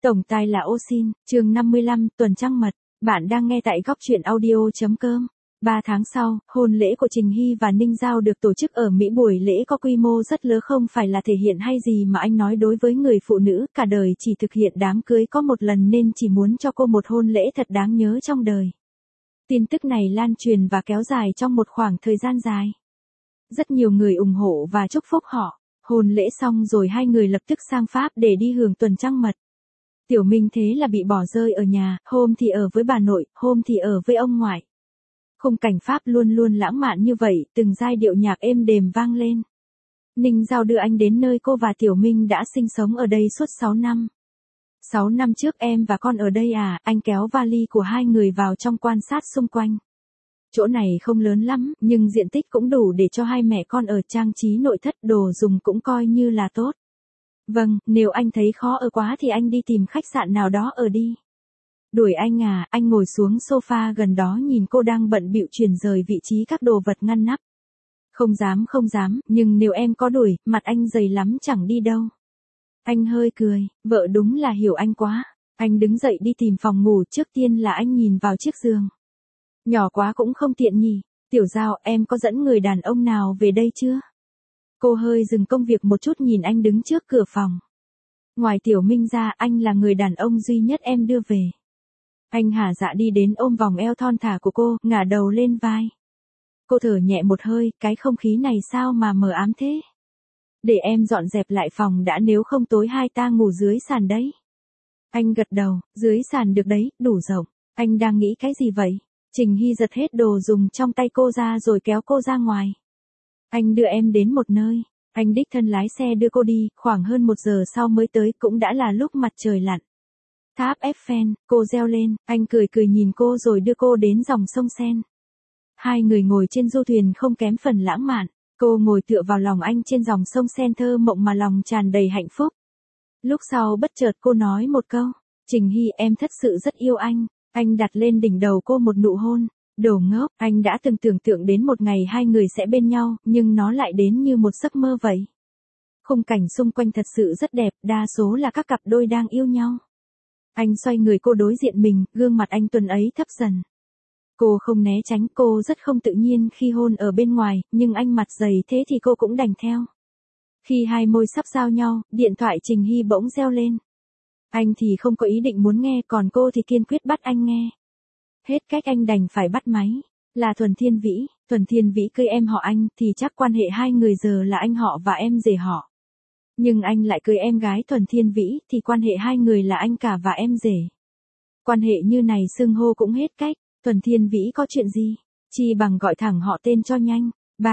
Tổng tài là ô xin, chương 55, tuần trăng mật. Bạn đang nghe tại góc truyện audio.com. 3 tháng sau, hôn lễ của Trình Hy và Ninh Giao được tổ chức ở Mỹ. Buổi lễ có quy mô rất lớn, không phải là thể hiện hay gì mà anh nói đối với người phụ nữ cả đời chỉ thực hiện đám cưới có một lần nên chỉ muốn cho cô một hôn lễ thật đáng nhớ trong đời. Tin tức này lan truyền và kéo dài trong một khoảng thời gian dài. Rất nhiều người ủng hộ và chúc phúc họ. Hôn lễ xong rồi hai người lập tức sang Pháp để đi hưởng tuần trăng mật. Tiểu Minh thế là bị bỏ rơi ở nhà, hôm thì ở với bà nội, hôm thì ở với ông ngoại. Khung cảnh Pháp luôn luôn lãng mạn như vậy, từng giai điệu nhạc êm đềm vang lên. Ninh Giao đưa anh đến nơi cô và Tiểu Minh đã sinh sống ở đây suốt 6 năm. 6 năm trước em và con ở đây à, anh kéo vali của hai người vào trong quan sát xung quanh. Chỗ này không lớn lắm, nhưng diện tích cũng đủ để cho hai mẹ con ở, trang trí nội thất đồ dùng cũng coi như là tốt. Vâng, nếu anh thấy khó ở quá thì anh đi tìm khách sạn nào đó ở đi. Đuổi anh à, anh ngồi xuống sofa gần đó nhìn cô đang bận bịu chuyển rời vị trí các đồ vật ngăn nắp. Không dám, nhưng nếu em có đuổi, mặt anh dày lắm chẳng đi đâu. Anh hơi cười, vợ đúng là hiểu anh quá. Anh đứng dậy đi tìm phòng ngủ, trước tiên là anh nhìn vào chiếc giường. Nhỏ quá cũng không tiện nhỉ. Tiểu Giao, em có dẫn người đàn ông nào về đây chưa? Cô hơi dừng công việc một chút nhìn anh đứng trước cửa phòng. Ngoài Tiểu Minh ra, anh là người đàn ông duy nhất em đưa về. Anh hả dạ đi đến ôm vòng eo thon thả của cô, ngả đầu lên vai. Cô thở nhẹ một hơi, cái không khí này sao mà mờ ám thế? Để em dọn dẹp lại phòng đã, nếu không tối hai ta ngủ dưới sàn đấy. Anh gật đầu, dưới sàn được đấy, đủ rộng. Anh đang nghĩ cái gì vậy? Trình Hy giật hết đồ dùng trong tay cô ra rồi kéo cô ra ngoài. Anh đưa em đến một nơi. Anh đích thân lái xe đưa cô đi, khoảng hơn 1 giờ sau mới tới, cũng đã là lúc mặt trời lặn. Tháp Eiffel, cô reo lên, anh cười nhìn cô rồi đưa cô đến dòng sông Sen. Hai người ngồi trên du thuyền không kém phần lãng mạn, cô ngồi tựa vào lòng anh trên dòng sông Sen thơ mộng mà lòng tràn đầy hạnh phúc. Lúc sau bất chợt cô nói một câu, Trình Hy em thật sự rất yêu anh. Anh đặt lên đỉnh đầu cô một nụ hôn. Đồ ngốc, anh đã từng tưởng tượng đến một ngày hai người sẽ bên nhau, nhưng nó lại đến như một giấc mơ vậy. Khung cảnh xung quanh thật sự rất đẹp, đa số là các cặp đôi đang yêu nhau. Anh xoay người cô đối diện mình, gương mặt anh tuấn ấy thấp dần. Cô không né tránh, cô rất không tự nhiên khi hôn ở bên ngoài, nhưng anh mặt dày thế thì cô cũng đành theo. Khi hai môi sắp giao nhau, điện thoại Trình Hy bỗng reo lên. Anh thì không có ý định muốn nghe, còn cô thì kiên quyết bắt anh nghe. Hết cách anh đành phải bắt máy. Là Thuần Thiên Vĩ cưới em họ anh thì chắc quan hệ hai người giờ là anh họ và em rể họ. Nhưng anh lại cưới em gái Thuần Thiên Vĩ thì quan hệ hai người là anh cả và em rể. Quan hệ như này xưng hô cũng hết cách. Thuần Thiên Vĩ có chuyện gì? Chi bằng gọi thẳng họ tên cho nhanh.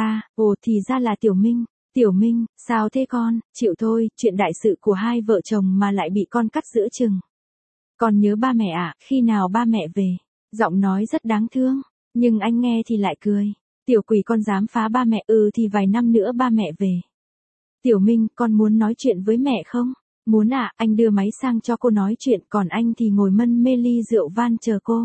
Ồ thì ra là Tiểu Minh. Tiểu Minh, sao thế con? Chịu thôi, chuyện đại sự của hai vợ chồng mà lại bị con cắt giữa chừng. Con nhớ ba mẹ à, khi nào ba mẹ về? Giọng nói rất đáng thương, nhưng anh nghe thì lại cười. Tiểu quỷ con dám phá ba mẹ, thì vài năm nữa ba mẹ về. Tiểu Minh, con muốn nói chuyện với mẹ không? Muốn à, anh đưa máy sang cho cô nói chuyện, còn anh thì ngồi mân mê ly rượu van chờ cô.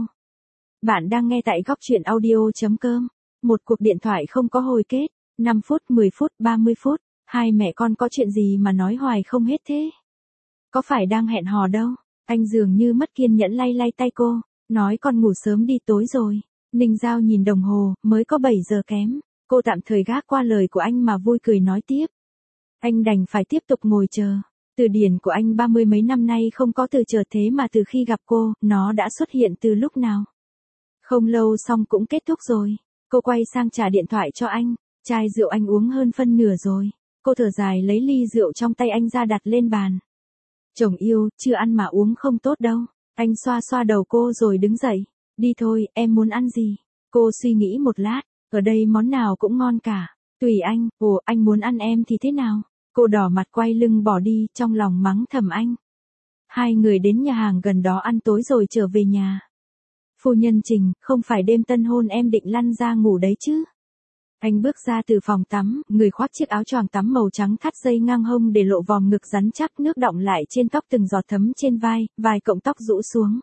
Bạn đang nghe tại góc truyện audio.com. Một cuộc điện thoại không có hồi kết, 5 phút, 10 phút, 30 phút, hai mẹ con có chuyện gì mà nói hoài không hết thế? Có phải đang hẹn hò đâu? Anh dường như mất kiên nhẫn lay tay cô, nói con ngủ sớm đi, tối rồi. Ninh Giao nhìn đồng hồ, mới có 7 giờ kém. Cô tạm thời gác qua lời của anh mà vui cười nói tiếp. Anh đành phải tiếp tục ngồi chờ. Từ điển của anh 30 mấy năm nay không có từ chờ, thế mà từ khi gặp cô, nó đã xuất hiện từ lúc nào? Không lâu xong cũng kết thúc rồi. Cô quay sang trả điện thoại cho anh. Chai rượu anh uống hơn phân nửa rồi. Cô thở dài lấy ly rượu trong tay anh ra đặt lên bàn. Chồng yêu, chưa ăn mà uống không tốt đâu. Anh xoa đầu cô rồi đứng dậy. Đi thôi, em muốn ăn gì? Cô suy nghĩ một lát. Ở đây món nào cũng ngon cả. Tùy anh. Ồ, anh muốn ăn em thì thế nào? Cô đỏ mặt quay lưng bỏ đi, trong lòng mắng thầm anh. Hai người đến nhà hàng gần đó ăn tối rồi trở về nhà. Phu nhân Trình, không phải đêm tân hôn em định lăn ra ngủ đấy chứ? Anh bước ra từ phòng tắm, người khoác chiếc áo choàng tắm màu trắng thắt dây ngang hông để lộ vòm ngực rắn chắc, nước đọng lại trên tóc từng giọt thấm trên vai, vài cọng tóc rũ xuống.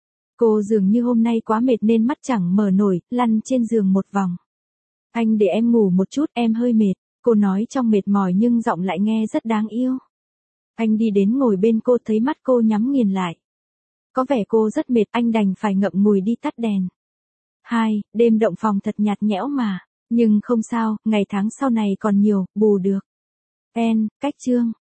Cô dường như hôm nay quá mệt nên mắt chẳng mở nổi, lăn trên giường một vòng. Anh để em ngủ một chút, em hơi mệt. Cô nói trong mệt mỏi nhưng giọng lại nghe rất đáng yêu. Anh đi đến ngồi bên cô thấy mắt cô nhắm nghiền lại. Có vẻ cô rất mệt, anh đành phải ngậm ngùi đi tắt đèn. 2. Đêm động phòng thật nhạt nhẽo mà. Nhưng không sao, ngày tháng sau này còn nhiều, bù được. Cách chương.